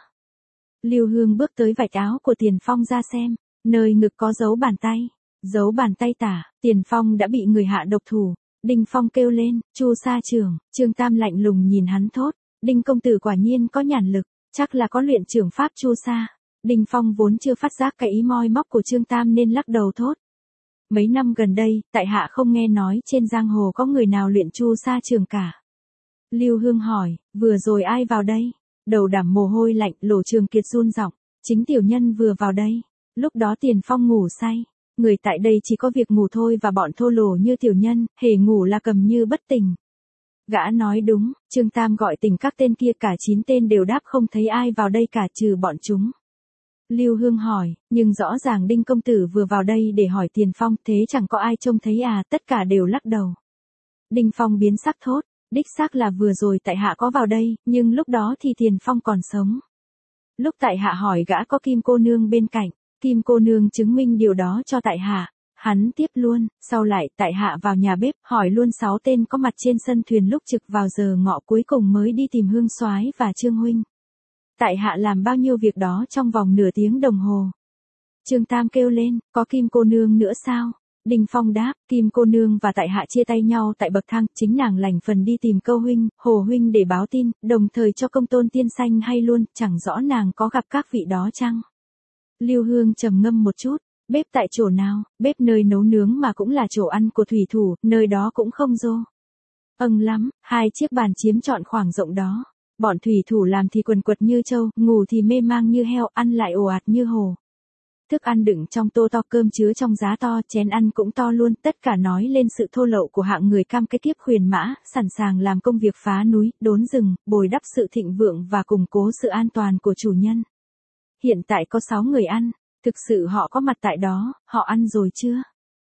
Lưu Hương bước tới vạch áo của Tiền Phong ra xem, nơi ngực có dấu bàn tay. Dấu bàn tay tả, Tiền Phong đã bị người hạ độc thủ. Đinh Phong kêu lên, Chu Sa trưởng, Trương Tam lạnh lùng nhìn hắn thốt, Đinh công tử quả nhiên có nhàn lực, chắc là có luyện trưởng pháp Chu Sa. Đinh Phong vốn chưa phát giác cái ý moi móc của Trương Tam nên lắc đầu thốt. Mấy năm gần đây, tại hạ không nghe nói trên giang hồ có người nào luyện chu sa trường cả. Lưu Hương hỏi, vừa rồi ai vào đây? Đầu đảm mồ hôi lạnh, Lỗ Trường Kiệt run giọng, chính tiểu nhân vừa vào đây. Lúc đó Tiền Phong ngủ say. Người tại đây chỉ có việc ngủ thôi và bọn thô lỗ như tiểu nhân, hễ ngủ là cầm như bất tỉnh. Gã nói đúng, Trương Tam gọi tỉnh các tên kia cả 9 tên đều đáp không thấy ai vào đây cả trừ bọn chúng. Lưu Hương hỏi, nhưng rõ ràng Đinh công tử vừa vào đây để hỏi Tiền Phong, thế chẳng có ai trông thấy à, tất cả đều lắc đầu. Đinh Phong biến sắc thốt, đích xác là vừa rồi tại hạ có vào đây, nhưng lúc đó thì Tiền Phong còn sống. Lúc tại hạ hỏi gã có Kim cô nương bên cạnh, Kim cô nương chứng minh điều đó cho tại hạ. Hắn tiếp luôn, sau lại tại hạ vào nhà bếp, hỏi luôn 6 tên có mặt trên sân thuyền lúc trực vào giờ ngọ cuối cùng mới đi tìm Hương Soái và Trương huynh. Tại hạ làm bao nhiêu việc đó trong vòng nửa tiếng đồng hồ. Trương Tam kêu lên, có Kim cô nương nữa sao? Đinh Phong đáp, Kim cô nương và tại hạ chia tay nhau tại bậc thang, chính nàng lành phần đi tìm Câu huynh, Hồ huynh để báo tin, đồng thời cho Công Tôn tiên sanh hay luôn, chẳng rõ nàng có gặp các vị đó chăng? Lưu Hương trầm ngâm một chút, bếp tại chỗ nào? Bếp nơi nấu nướng mà cũng là chỗ ăn của thủy thủ, nơi đó cũng không dô. Lắm, 2 chiếc bàn chiếm trọn khoảng rộng đó. Bọn thủy thủ làm thì quần quật như trâu, ngủ thì mê mang như heo, ăn lại ồ ạt như hổ. Thức ăn đựng trong tô to, cơm chứa trong giá to, chén ăn cũng to luôn, tất cả nói lên sự thô lậu của hạng người cam cái kiếp huyền mã, sẵn sàng làm công việc phá núi, đốn rừng, bồi đắp sự thịnh vượng và củng cố sự an toàn của chủ nhân. Hiện tại có 6 người ăn, thực sự họ có mặt tại đó, họ ăn rồi chưa?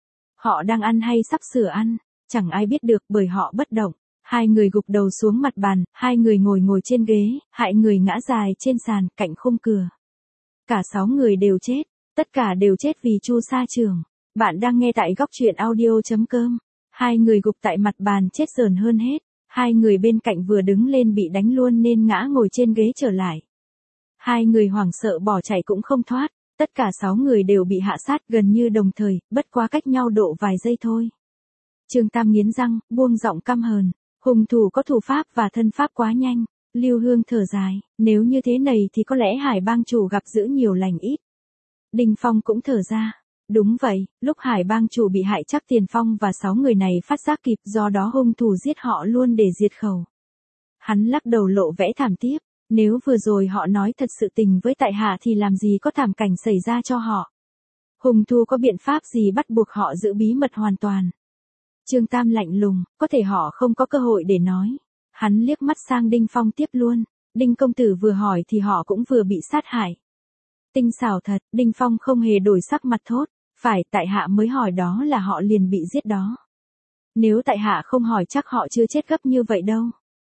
Họ đang ăn hay sắp sửa ăn? Chẳng ai biết được bởi họ bất động. 2 người gục đầu xuống mặt bàn, 2 người ngồi trên ghế, hại người ngã dài trên sàn, cạnh khung cửa. Cả 6 người đều chết, tất cả đều chết vì chu sa trường. Bạn đang nghe tại góc truyện audio.com. 2 người gục tại mặt bàn chết dởn hơn hết. 2 người bên cạnh vừa đứng lên bị đánh luôn nên ngã ngồi trên ghế trở lại. 2 người hoảng sợ bỏ chạy cũng không thoát. Tất cả 6 người đều bị hạ sát gần như đồng thời, bất quá cách nhau độ vài giây thôi. Trương Tam nghiến răng, buông giọng căm hờn. Hung thủ có thủ pháp và thân pháp quá nhanh. Lưu Hương thở dài, nếu như thế này thì có lẽ Hải bang chủ gặp dữ nhiều lành ít. Đinh Phong cũng thở ra. Đúng vậy, lúc Hải bang chủ bị hại chắc Tiền Phong và 6 người này phát giác kịp, do đó hung thủ giết họ luôn để diệt khẩu. Hắn lắc đầu lộ vẻ thảm tiếc. Nếu vừa rồi họ nói thật sự tình với tại hạ thì làm gì có thảm cảnh xảy ra cho họ. Hung thủ có biện pháp gì bắt buộc họ giữ bí mật hoàn toàn. Trương Tam lạnh lùng, có thể họ không có cơ hội để nói. Hắn liếc mắt sang Đinh Phong tiếp luôn. Đinh công tử vừa hỏi thì họ cũng vừa bị sát hại. Tinh xảo thật, Đinh Phong không hề đổi sắc mặt thốt. Phải, tại hạ mới hỏi đó là họ liền bị giết đó. Nếu tại hạ không hỏi chắc họ chưa chết gấp như vậy đâu.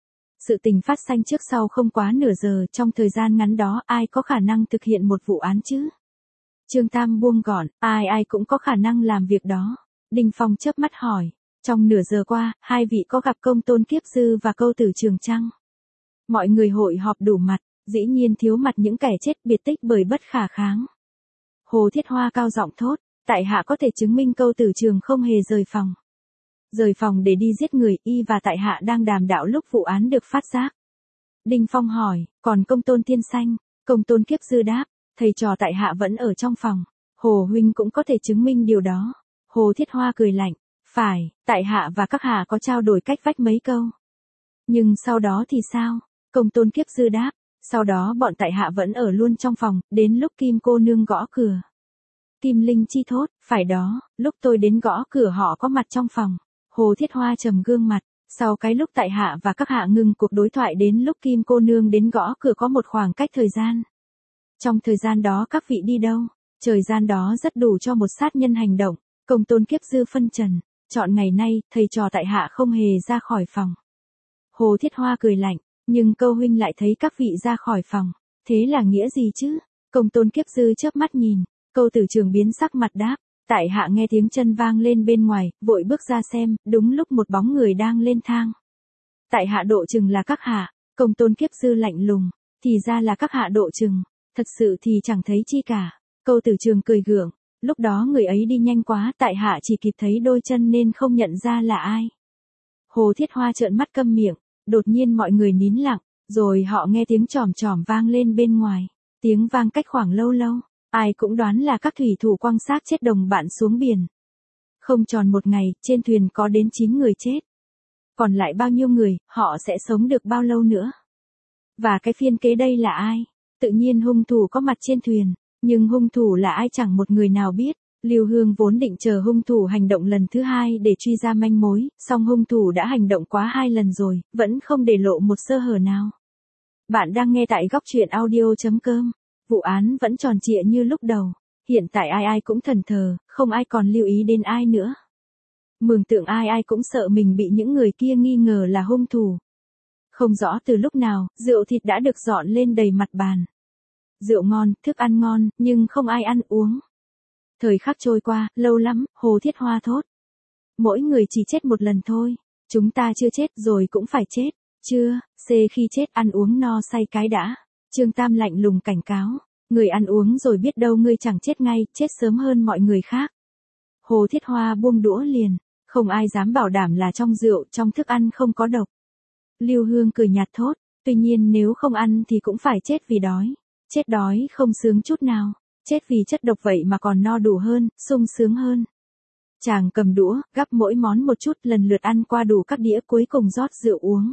Sự tình phát sinh trước sau không quá nửa giờ, trong thời gian ngắn đó ai có khả năng thực hiện một vụ án chứ? Trương Tam buông gọn, ai cũng có khả năng làm việc đó. Đinh Phong chớp mắt hỏi, trong nửa giờ qua, 2 vị có gặp Công Tôn Kiếp Dư và Câu Tử Trường chăng? Mọi người hội họp đủ mặt, dĩ nhiên thiếu mặt những kẻ chết biệt tích bởi bất khả kháng. Hồ Thiết Hoa cao giọng thốt, tại hạ có thể chứng minh Câu Tử Trường không hề rời phòng. Rời phòng để đi giết người, y và tại hạ đang đàm đạo lúc vụ án được phát giác. Đinh Phong hỏi, còn Công Tôn tiên sanh? Công Tôn Kiếp Dư đáp, thầy trò tại hạ vẫn ở trong phòng. Hồ huynh cũng có thể chứng minh điều đó. Hồ Thiết Hoa cười lạnh, phải, tại hạ và các hạ có trao đổi cách vách mấy câu. Nhưng sau đó thì sao? Công Tôn Kiếp Dư đáp, sau đó bọn tại hạ vẫn ở luôn trong phòng, đến lúc Kim cô nương gõ cửa. Kim Linh chi thốt, phải đó, lúc tôi đến gõ cửa họ có mặt trong phòng. Hồ Thiết Hoa trầm gương mặt, sau cái lúc tại hạ và các hạ ngừng cuộc đối thoại đến lúc Kim cô nương đến gõ cửa có một khoảng cách thời gian. Trong thời gian đó các vị đi đâu? Thời gian đó rất đủ cho một sát nhân hành động. Công Tôn Kiếp Dư phân trần, chọn ngày nay, thầy trò tại hạ không hề ra khỏi phòng. Hồ Thiết Hoa cười lạnh, nhưng Câu huynh lại thấy các vị ra khỏi phòng. Thế là nghĩa gì chứ? Công Tôn Kiếp Dư chớp mắt nhìn, Câu Tử Trường biến sắc mặt đáp. Tại hạ nghe tiếng chân vang lên bên ngoài, vội bước ra xem, đúng lúc một bóng người đang lên thang. Tại hạ độ chừng là các hạ, Công Tôn Kiếp Dư lạnh lùng, thì ra là các hạ độ chừng, thật sự thì chẳng thấy chi cả. Câu Tử Trường cười gượng, lúc đó người ấy đi nhanh quá, tại hạ chỉ kịp thấy đôi chân nên không nhận ra là ai. Hồ Thiết Hoa trợn mắt câm miệng, đột nhiên mọi người nín lặng, rồi họ nghe tiếng chòm chòm vang lên bên ngoài, tiếng vang cách khoảng lâu lâu. Ai cũng đoán là các thủy thủ quăng xác chết đồng bạn xuống biển. Không tròn một ngày, trên thuyền có đến 9 người chết. Còn lại bao nhiêu người, họ sẽ sống được bao lâu nữa? Và cái phiên kế đây là ai? Tự nhiên hung thủ có mặt trên thuyền, nhưng hung thủ là ai chẳng một người nào biết. Lưu Hương vốn định chờ hung thủ hành động lần thứ hai để truy ra manh mối, song hung thủ đã hành động quá 2 lần rồi, vẫn không để lộ một sơ hở nào. Bạn đang nghe tại góc truyện audio.com. Vụ án vẫn tròn trịa như lúc đầu. Hiện tại ai ai cũng thần thờ, không ai còn lưu ý đến ai nữa. Mường tượng ai ai cũng sợ mình bị những người kia nghi ngờ là hung thủ. Không rõ từ lúc nào, rượu thịt đã được dọn lên đầy mặt bàn. Rượu ngon, thức ăn ngon, nhưng không ai ăn uống. Thời khắc trôi qua, lâu lắm, Hồ Thiết Hoa thốt. Mỗi người chỉ chết một lần thôi. Chúng ta chưa chết rồi cũng phải chết. Chưa, khi chết ăn uống no say cái đã. Trương Tam lạnh lùng cảnh cáo. Người ăn uống rồi biết đâu ngươi chẳng chết ngay, chết sớm hơn mọi người khác. Hồ Thiết Hoa buông đũa liền. Không ai dám bảo đảm là trong rượu, trong thức ăn không có độc. Lưu Hương cười nhạt thốt. Tuy nhiên nếu không ăn thì cũng phải chết vì đói. Chết đói không sướng chút nào. Chết vì chất độc vậy mà còn no đủ hơn, sung sướng hơn. Chàng cầm đũa, gắp mỗi món một chút lần lượt ăn qua đủ các đĩa cuối cùng rót rượu uống.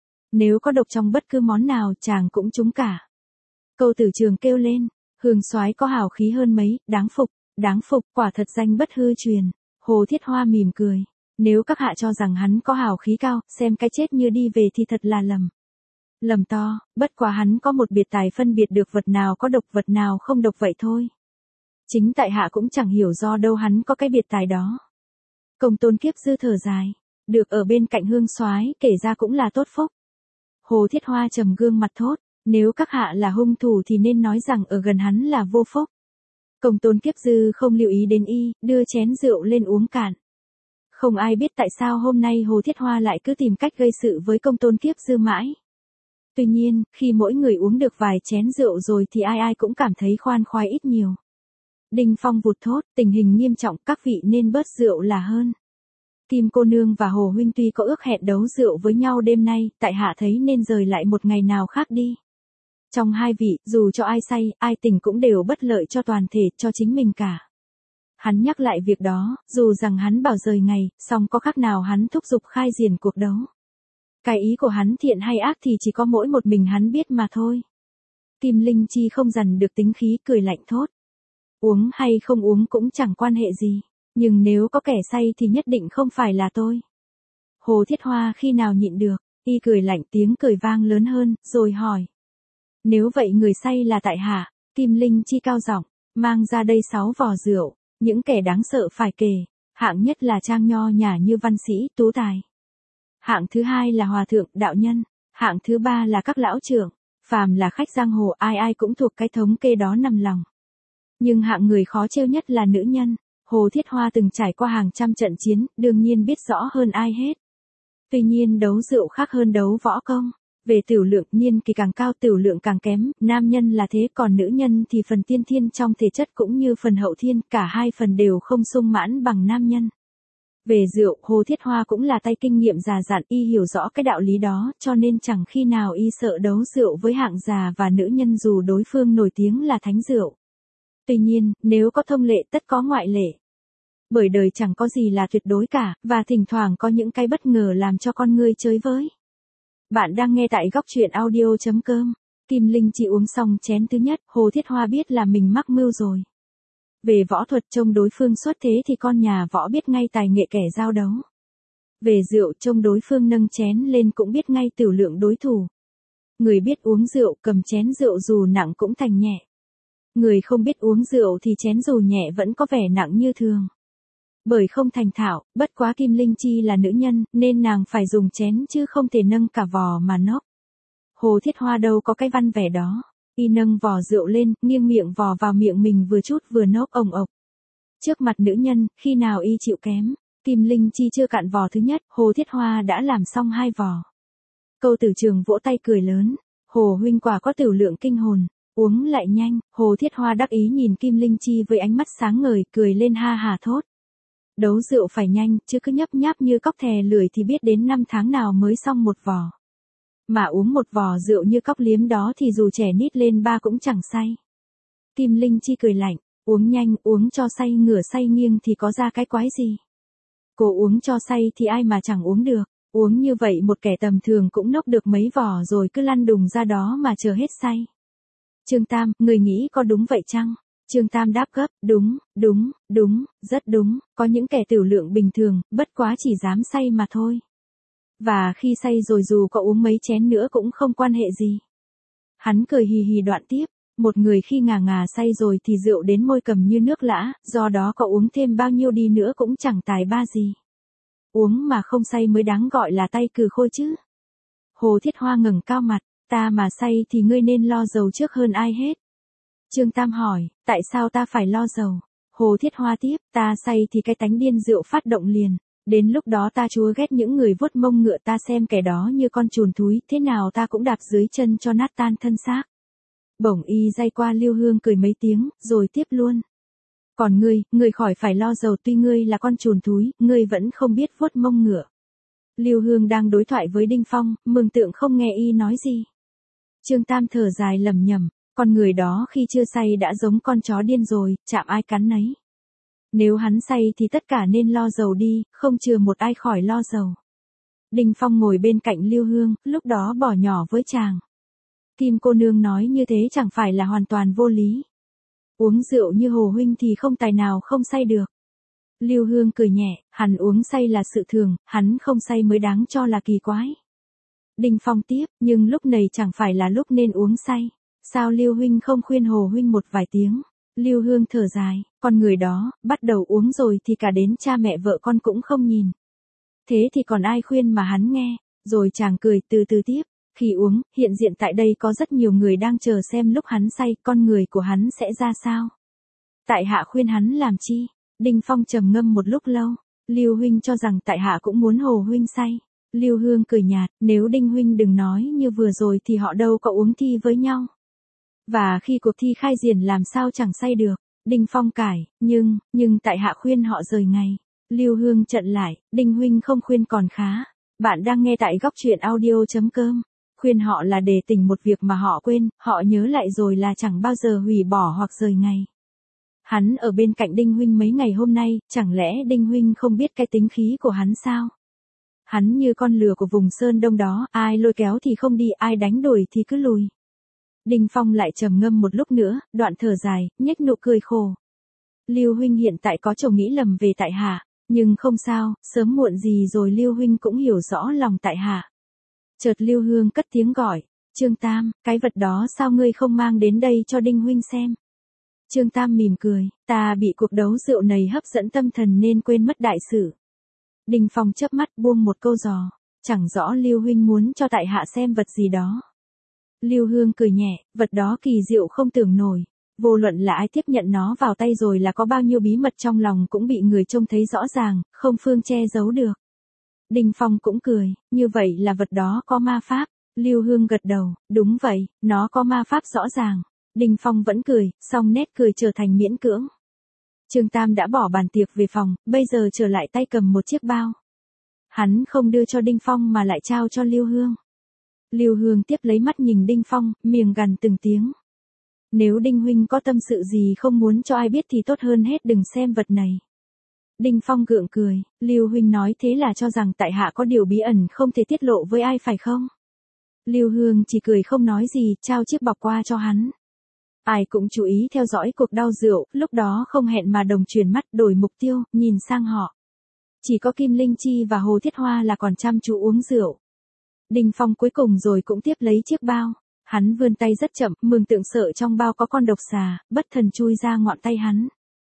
Nếu có độc trong bất cứ món nào chàng cũng trúng cả. Câu Tử Trường kêu lên, Hương soái có hào khí hơn mấy, đáng phục, quả thật danh bất hư truyền. Hồ Thiết Hoa mỉm cười, nếu các hạ cho rằng hắn có hào khí cao, xem cái chết như đi về thì thật là lầm. Lầm to, bất quá hắn có một biệt tài phân biệt được vật nào có độc vật nào không độc vậy thôi. Chính tại hạ cũng chẳng hiểu do đâu hắn có cái biệt tài đó. Công Tôn Kiếp Dư thở dài, được ở bên cạnh Hương soái kể ra cũng là tốt phúc. Hồ Thiết Hoa trầm gương mặt thốt, nếu các hạ là hung thủ thì nên nói rằng ở gần hắn là vô phúc. Công Tôn Kiếp Dư không lưu ý đến y, đưa chén rượu lên uống cạn. Không ai biết tại sao hôm nay Hồ Thiết Hoa lại cứ tìm cách gây sự với Công Tôn Kiếp Dư mãi. Tuy nhiên, khi mỗi người uống được vài chén rượu rồi thì ai ai cũng cảm thấy khoan khoái ít nhiều. Đinh Phong vụt thốt, tình hình nghiêm trọng, các vị nên bớt rượu là hơn. Kim cô nương và Hồ huynh tuy có ước hẹn đấu rượu với nhau đêm nay, tại hạ thấy nên rời lại một ngày nào khác đi. Trong hai vị, dù cho ai say, ai tỉnh cũng đều bất lợi cho toàn thể, cho chính mình cả. Hắn nhắc lại việc đó, dù rằng hắn bảo rời ngày, song có khác nào hắn thúc giục khai diền cuộc đấu. Cái ý của hắn thiện hay ác thì chỉ có mỗi một mình hắn biết mà thôi. Kim Linh Chi không dằn được tính khí cười lạnh thốt. Uống hay không uống cũng chẳng quan hệ gì, nhưng nếu có kẻ say thì nhất định không phải là tôi. Hồ Thiết Hoa khi nào nhịn được, y cười lạnh tiếng cười vang lớn hơn, rồi hỏi. Nếu vậy người say là tại hạ, Kim Linh Chi cao giọng, mang ra đây 6 vò rượu, những kẻ đáng sợ phải kể, hạng nhất là trang nho nhã như văn sĩ, tú tài. Hạng thứ hai là hòa thượng, đạo nhân, hạng thứ ba là các lão trưởng, phàm là khách giang hồ ai ai cũng thuộc cái thống kê đó nằm lòng. Nhưng hạng người khó trêu nhất là nữ nhân, Hồ Thiết Hoa từng trải qua hàng trăm trận chiến, đương nhiên biết rõ hơn ai hết. Tuy nhiên đấu rượu khác hơn đấu võ công, về tửu lượng niên kỳ càng cao tửu lượng càng kém, nam nhân là thế còn nữ nhân thì phần tiên thiên trong thể chất cũng như phần hậu thiên, cả hai phần đều không sung mãn bằng nam nhân. Về rượu, Hồ Thiết Hoa cũng là tay kinh nghiệm già dặn, y hiểu rõ cái đạo lý đó, cho nên chẳng khi nào y sợ đấu rượu với hạng già và nữ nhân dù đối phương nổi tiếng là thánh rượu. Tuy nhiên, nếu có thông lệ tất có ngoại lệ. Bởi đời chẳng có gì là tuyệt đối cả, và thỉnh thoảng có những cái bất ngờ làm cho con người chơi với. Bạn đang nghe tại góc truyện audio.com. Kim Linh Chi uống xong chén thứ nhất, Hồ Thiết Hoa biết là mình mắc mưu rồi. Về võ thuật trông đối phương xuất thế thì con nhà võ biết ngay tài nghệ kẻ giao đấu. Về rượu trông đối phương nâng chén lên cũng biết ngay tửu lượng đối thủ. Người biết uống rượu cầm chén rượu dù nặng cũng thành nhẹ. Người không biết uống rượu thì chén dù nhẹ vẫn có vẻ nặng như thường. Bởi không thành thạo, bất quá Kim Linh Chi là nữ nhân, nên nàng phải dùng chén chứ không thể nâng cả vò mà nốc. Hồ Thiết Hoa đâu có cái văn vẻ đó. Y nâng vò rượu lên, nghiêng miệng vò vào miệng mình vừa chút vừa nốc ồng ộc. Trước mặt nữ nhân, khi nào y chịu kém, Kim Linh Chi chưa cạn vò thứ nhất, Hồ Thiết Hoa đã làm xong 2 vò. Câu Tử Trường vỗ tay cười lớn, Hồ huynh quả có tửu lượng kinh hồn, uống lại nhanh. Hồ Thiết Hoa đắc ý nhìn Kim Linh Chi với ánh mắt sáng ngời, cười lên ha hà thốt. Đấu rượu phải nhanh, chứ cứ nhấp nháp như cóc thè lười thì biết đến 5 tháng nào mới xong một vò. Mà uống một vò rượu như cóc liếm đó thì dù trẻ nít lên 3 cũng chẳng say. Kim Linh Chi cười lạnh, uống nhanh, uống cho say ngửa say nghiêng thì có ra cái quái gì. Cô uống cho say thì ai mà chẳng uống được, uống như vậy một kẻ tầm thường cũng nốc được mấy vò rồi cứ lăn đùng ra đó mà chờ hết say. Trương Tam, người nghĩ có đúng vậy chăng? Trương Tam đáp gấp, đúng, rất đúng, có những kẻ tiểu lượng bình thường, bất quá chỉ dám say mà thôi. Và khi say rồi dù có uống mấy chén nữa cũng không quan hệ gì. Hắn cười hì hì đoạn tiếp, một người khi ngà ngà say rồi thì rượu đến môi cầm như nước lã, do đó có uống thêm bao nhiêu đi nữa cũng chẳng tài ba gì. Uống mà không say mới đáng gọi là tay cừ khôi chứ. Hồ Thiết Hoa ngẩng cao mặt, ta mà say thì ngươi nên lo giàu trước hơn ai hết. Trương Tam hỏi, tại sao ta phải lo giàu? Hồ Thiết Hoa tiếp, ta say thì cái tánh điên rượu phát động liền. Đến lúc đó ta chúa ghét những người vuốt mông ngựa ta xem kẻ đó như con trùn thúi, thế nào ta cũng đạp dưới chân cho nát tan thân xác. Bổng y day qua Lưu Hương cười mấy tiếng, rồi tiếp luôn. Còn ngươi khỏi phải lo giàu, tuy ngươi là con trùn thúi, ngươi vẫn không biết vuốt mông ngựa. Lưu Hương đang đối thoại với Đinh Phong, mường tượng không nghe y nói gì. Trương Tam thở dài lẩm nhẩm, con người đó khi chưa say đã giống con chó điên rồi, chạm ai cắn nấy. Nếu hắn say thì tất cả nên lo giàu đi, không chừa một ai khỏi lo giàu. Đinh Phong ngồi bên cạnh Lưu Hương, lúc đó bỏ nhỏ với chàng. Kim cô nương nói như thế chẳng phải là hoàn toàn vô lý. Uống rượu như Hồ huynh thì không tài nào không say được. Lưu Hương cười nhẹ, hắn uống say là sự thường, hắn không say mới đáng cho là kỳ quái. Đinh Phong tiếp, nhưng lúc này chẳng phải là lúc nên uống say. Sao Lưu huynh không khuyên Hồ huynh một vài tiếng? Lưu Hương thở dài, con người đó, bắt đầu uống rồi thì cả đến cha mẹ vợ con cũng không nhìn. Thế thì còn ai khuyên mà hắn nghe, rồi chàng cười từ từ tiếp, khi uống, hiện diện tại đây có rất nhiều người đang chờ xem lúc hắn say, con người của hắn sẽ ra sao. Tại hạ khuyên hắn làm chi? Đinh Phong trầm ngâm một lúc lâu, Lưu huynh cho rằng tại hạ cũng muốn Hồ huynh say. Lưu Hương cười nhạt, nếu Đinh huynh đừng nói như vừa rồi thì họ đâu có uống thi với nhau. Và khi cuộc thi khai diễn làm sao chẳng say được. Đinh Phong cải, nhưng tại hạ khuyên họ rời ngày. Lưu Hương trận lại, Đinh huynh không khuyên còn khá. Bạn đang nghe tại góc truyện audio.com. Khuyên họ là để tỉnh một việc mà họ quên, họ nhớ lại rồi là chẳng bao giờ hủy bỏ hoặc rời ngày. Hắn ở bên cạnh Đinh huynh mấy ngày hôm nay, chẳng lẽ Đinh huynh không biết cái tính khí của hắn sao? Hắn như con lừa của vùng Sơn Đông đó, ai lôi kéo thì không đi, ai đánh đuổi thì cứ lùi. Đinh Phong lại trầm ngâm một lúc nữa, đoạn thở dài, nhếch nụ cười khổ. Lưu huynh hiện tại có chồng nghĩ lầm về tại hạ, nhưng không sao, sớm muộn gì rồi Lưu huynh cũng hiểu rõ lòng tại hạ. Chợt Lưu Hương cất tiếng gọi, Trương Tam, cái vật đó sao ngươi không mang đến đây cho Đinh huynh xem? Trương Tam mỉm cười, ta bị cuộc đấu rượu này hấp dẫn tâm thần nên quên mất đại sự. Đinh Phong chớp mắt buông một câu giò, chẳng rõ Lưu huynh muốn cho tại hạ xem vật gì đó. Lưu Hương cười nhẹ, vật đó kỳ diệu không tưởng nổi. Vô luận là ai tiếp nhận nó vào tay rồi là có bao nhiêu bí mật trong lòng cũng bị người trông thấy rõ ràng, không phương che giấu được. Đinh Phong cũng cười, như vậy là vật đó có ma pháp. Lưu Hương gật đầu, đúng vậy, nó có ma pháp rõ ràng. Đinh Phong vẫn cười, song nét cười trở thành miễn cưỡng. Trương Tam đã bỏ bàn tiệc về phòng, bây giờ trở lại tay cầm một chiếc bao. Hắn không đưa cho Đinh Phong mà lại trao cho Lưu Hương. Lưu Hương tiếp lấy mắt nhìn Đinh Phong, miệng gằn từng tiếng. Nếu Đinh huynh có tâm sự gì không muốn cho ai biết thì tốt hơn hết đừng xem vật này. Đinh Phong gượng cười, Lưu huynh nói thế là cho rằng tại hạ có điều bí ẩn không thể tiết lộ với ai phải không? Lưu Hương chỉ cười không nói gì, trao chiếc bọc qua cho hắn. Ai cũng chú ý theo dõi cuộc đau rượu, lúc đó không hẹn mà đồng chuyển mắt đổi mục tiêu, nhìn sang họ. Chỉ có Kim Linh Chi và Hồ Thiết Hoa là còn chăm chú uống rượu. Đinh Phong cuối cùng rồi cũng tiếp lấy chiếc bao. Hắn vươn tay rất chậm, mường tượng sợ trong bao có con độc xà, bất thần chui ra ngọn tay hắn.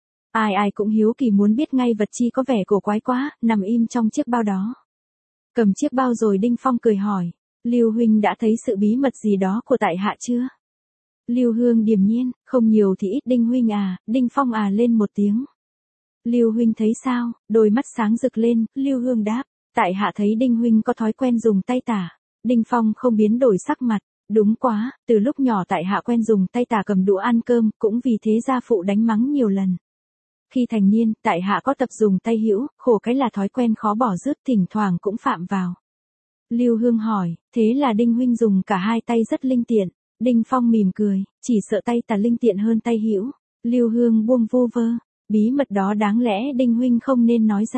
Ai cũng hiếu kỳ muốn biết ngay vật chi có vẻ cổ quái quá, nằm im trong chiếc bao đó. Cầm chiếc bao rồi Đinh Phong cười hỏi, Lưu huynh đã thấy sự bí mật gì đó của tại hạ chưa? Lưu Hương điềm nhiên, không nhiều thì ít. Đinh huynh à, Đinh Phong à lên một tiếng. Lưu huynh thấy sao? Đôi mắt sáng rực lên, Lưu Hương đáp, tại hạ thấy Đinh huynh có thói quen dùng tay tả. Đinh Phong không biến đổi sắc mặt, đúng quá, từ lúc nhỏ tại hạ quen dùng tay tả cầm đũa ăn cơm, cũng vì thế gia phụ đánh mắng nhiều lần. Khi thành niên, tại hạ có tập dùng tay hữu, khổ cái là thói quen khó bỏ dứt, thỉnh thoảng cũng phạm vào. Lưu Hương hỏi, thế là Đinh huynh dùng cả hai tay rất linh tiện. Đinh Phong mỉm cười, chỉ sợ tay tả linh tiện hơn tay hữu. Lưu Hương buông vu vơ, bí mật đó đáng lẽ Đinh huynh không nên nói ra.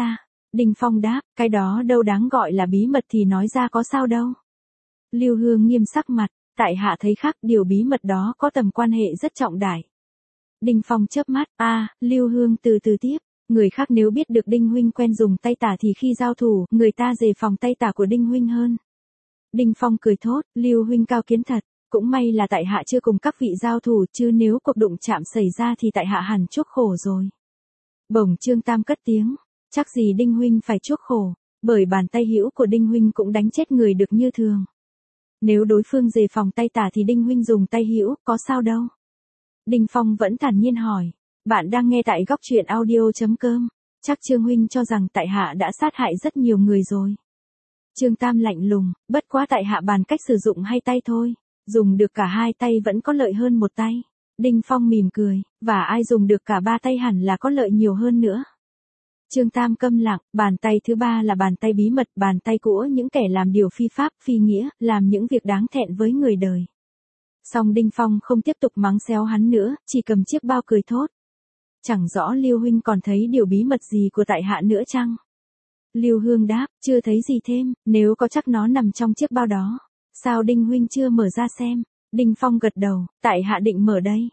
Đinh Phong đáp, cái đó đâu đáng gọi là bí mật thì nói ra có sao đâu. Lưu Hương nghiêm sắc mặt, tại hạ thấy khác, điều bí mật đó có tầm quan hệ rất trọng đại. Đinh Phong chớp mắt, Lưu Hương từ từ tiếp, người khác nếu biết được Đinh huynh quen dùng tay tả thì khi giao thủ, người ta đề phòng tay tả của Đinh huynh hơn. Đinh Phong cười thốt, Lưu huynh cao kiến thật, cũng may là tại hạ chưa cùng các vị giao thủ, chứ nếu cuộc đụng chạm xảy ra thì tại hạ hẳn chuốc khổ rồi. Bỗng Trương Tam cất tiếng, chắc gì Đinh huynh phải chuốc khổ, bởi bàn tay hữu của Đinh huynh cũng đánh chết người được như thường. Nếu đối phương đề phòng tay tả thì Đinh huynh dùng tay hữu, có sao đâu. Đinh Phong vẫn thản nhiên hỏi, bạn đang nghe tại góc truyện audio.com, chắc Trương huynh cho rằng tại hạ đã sát hại rất nhiều người rồi. Trương Tam lạnh lùng, bất quá tại hạ bàn cách sử dụng hai tay thôi, dùng được cả hai tay vẫn có lợi hơn một tay. Đinh Phong mỉm cười, và ai dùng được cả ba tay hẳn là có lợi nhiều hơn nữa. Trương Tam câm lặng, bàn tay thứ ba là bàn tay bí mật, bàn tay của những kẻ làm điều phi pháp, phi nghĩa, làm những việc đáng thẹn với người đời. Song Đinh Phong không tiếp tục mắng xéo hắn nữa, chỉ cầm chiếc bao cười thốt. Chẳng rõ Lưu huynh còn thấy điều bí mật gì của tại hạ nữa chăng? Lưu Hương đáp, chưa thấy gì thêm, nếu có chắc nó nằm trong chiếc bao đó. Sao Đinh huynh chưa mở ra xem? Đinh Phong gật đầu, tại hạ định mở đây.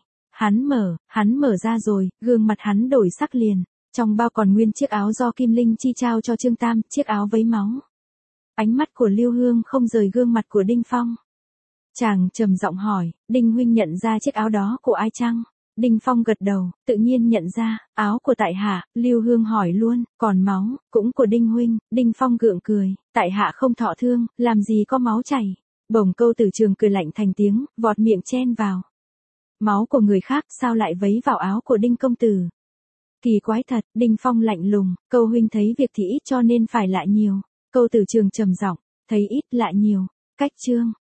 Hắn mở ra rồi, gương mặt hắn đổi sắc liền. Trong bao còn nguyên chiếc áo do Kim Linh chi trao cho Trương Tam, chiếc áo vấy máu. Ánh mắt của Lưu Hương không rời gương mặt của Đinh Phong. Chàng trầm giọng hỏi, Đinh huynh nhận ra chiếc áo đó của ai chăng? Đinh Phong gật đầu, tự nhiên nhận ra, áo của tại hạ. Lưu Hương hỏi luôn, còn máu, cũng của Đinh huynh. Đinh Phong gượng cười, tại hạ không thọ thương, làm gì có máu chảy. Bỗng Câu Tử Trường cười lạnh thành tiếng, vọt miệng chen vào. Máu của người khác sao lại vấy vào áo của Đinh công tử? Kỳ quái thật, Đinh Phong lạnh lùng, Câu huynh thấy việc thì ít cho nên phải lạ nhiều. Câu Tử Trường trầm giọng, thấy ít lạ nhiều, cách chương.